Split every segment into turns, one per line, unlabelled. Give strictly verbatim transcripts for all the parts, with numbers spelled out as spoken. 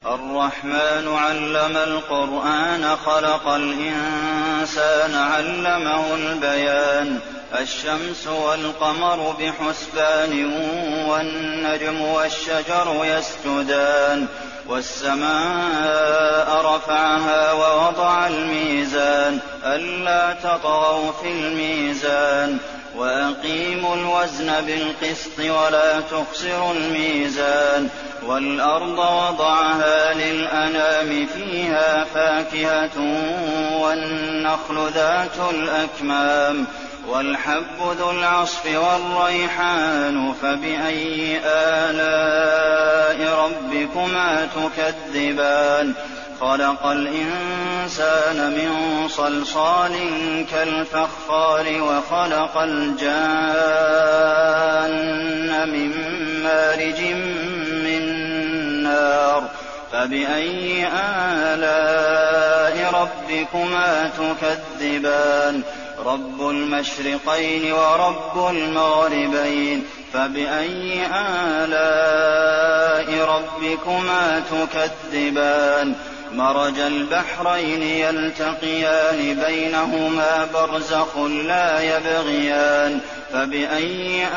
الرحمن علم القرآن خلق الإنسان علمه البيان الشمس والقمر بحسبان والنجم والشجر يسجدان والسماء رفعها ووضع الميزان ألا تطغوا في الميزان وأقيموا الوزن بالقسط ولا تخسروا الميزان والأرض وضعها للأنام فيها فاكهة والنخل ذات الأكمام والحب ذو العصف والريحان فبأي آلاء ربكما تكذبان خلق الإنسان من صلصال كالفخار وخلق الجان من مارج من نار فبأي آلاء ربكما تكذبان رب المشرقين ورب المغربين فبأي آلاء ربكما تكذبان مرج البحرين يلتقيان بينهما برزخ لا يبغيان فبأي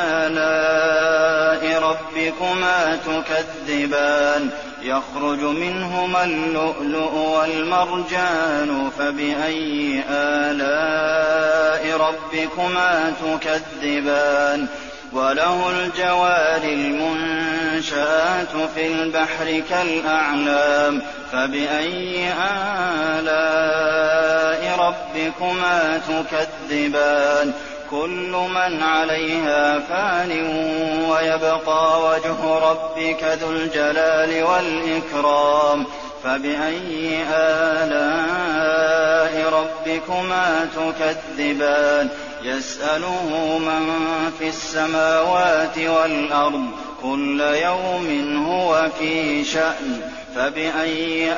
آلاء ربكما تكذبان يخرج منهما اللؤلؤ والمرجان فبأي آلاء ربكما تكذبان وله الجوار المنشآت في البحر كالأعلام فبأي آلاء ربكما تكذبان كل من عليها فان ويبقى وجه ربك ذو الجلال والإكرام فبأي آلاء ربكما تكذبان يسأله من في السماوات والأرض كل يوم هو في شأن فبأي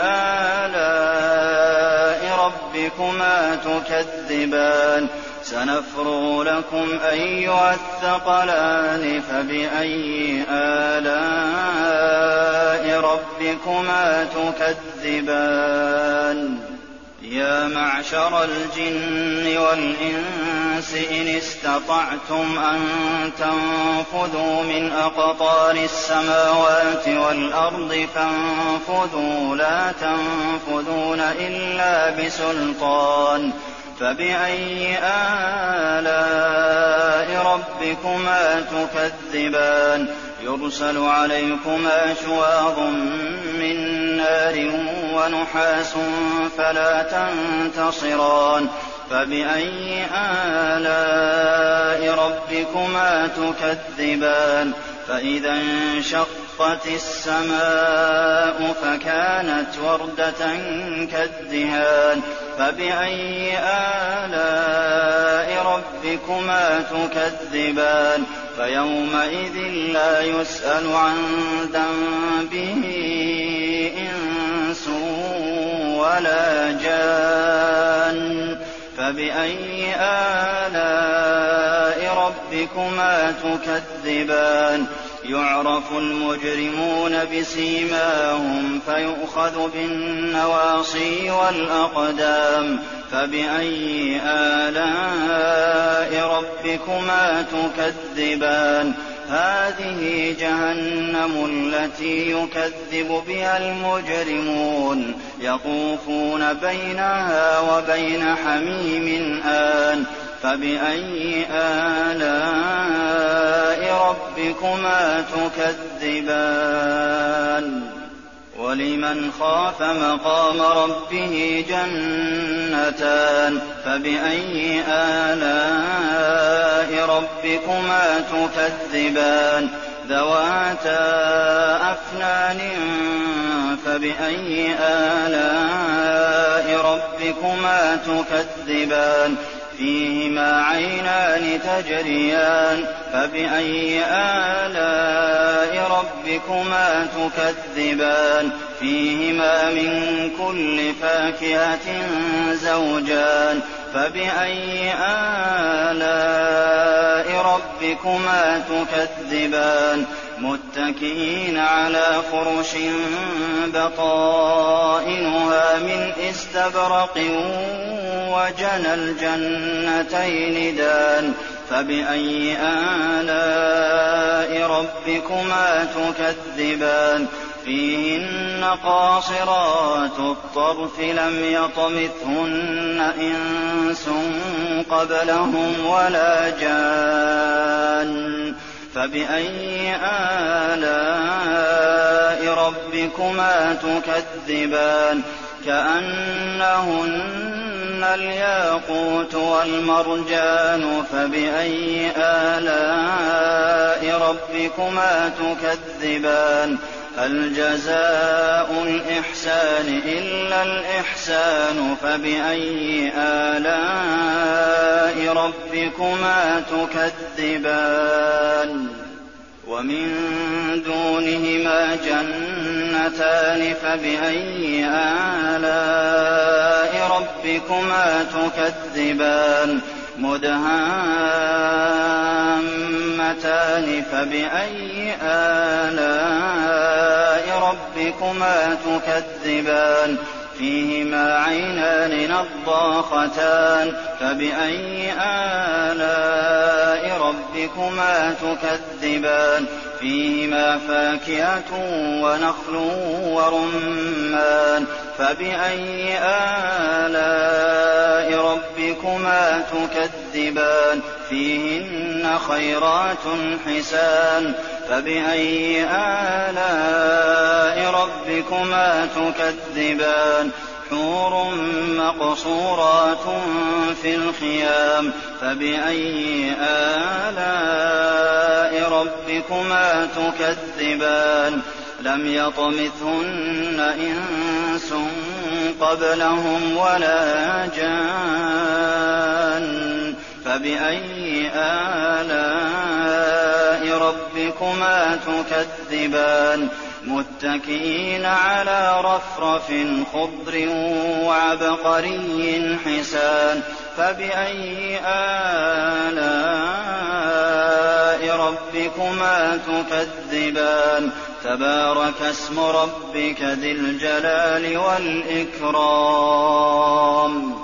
آلاء ربكما تكذبان سنفرغ لكم أيها الثقلان فبأي آلاء ربكما تكذبان يا معشر الجن والإنس إن استطعتم أن تنفذوا من أقطار السماوات والأرض فانفذوا لا تنفذون إلا بسلطان فبأي آلاء ربكما تكذبان يرسل عليكما شواظ من نار ونحاس فلا تنتصران فبأي آلاء ربكما تكذبان فإذا انشقت السماء فكانت وردة كالدهان فبأي آلاء ربكما تكذبان فيومئذ لا يسأل عن ذنبه إنس ولا جان فبأي آلاء ربكما تكذبان يعرف المجرمون بسيماهم فيؤخذ بالنواصي والأقدام فبأي آلاء ربكما تكذبان هذه جهنم التي يكذب بها المجرمون يطوفون بينها وبين حميم آن فبأي آلاء ربكما تكذبان ولمن خاف مقام ربه جنتان فبأي آلاء ربكما تكذبان ذواتا أفنان فبأي آلاء ربكما تكذبان فيهما عينان تجريان فبأي آلاء ربكما تكذبان فيهما من كل فاكهة زوجان فبأي آلاء ربكما تكذبان متكئين على فرش بطائنها من استبرق وجنى الجنتين دان فبأي آلاء ربكما تكذبان فيهن قاصرات الطرف لم يطمثهن إنس قبلهم ولا جان فبأي آلاء ربكما تكذبان كأنهن الياقوت والمرجان فبأي آلاء ربكما تكذبان هل جزاء الإحسان إلا الإحسان فبأي آلاء ربكما تكذبان ومن دونهما جنتان فبأي آلاء ربكما تكذبان مدهامتان فبأي آلاء ربكما تكذبان فيهما عينان نضاختان فبأي آلاء ربكما تكذبان فيهما فاكهة ونخل ورمان فبأي آلاء ربكما تكذبان فيهن خيرات حسان فبأي آلاء ربكما تكذبان حور مقصورات في الخيام فبأي آلاء ربكما تكذبان لم يطمثهن إنس قبلهم ولا جان فبأي آلاء ربكما تكذبان متكئين على رفرف خضر وعبقري حسان فبأي آلاء ربكما تكذبان تبارك اسم ربك ذي الجلال والإكرام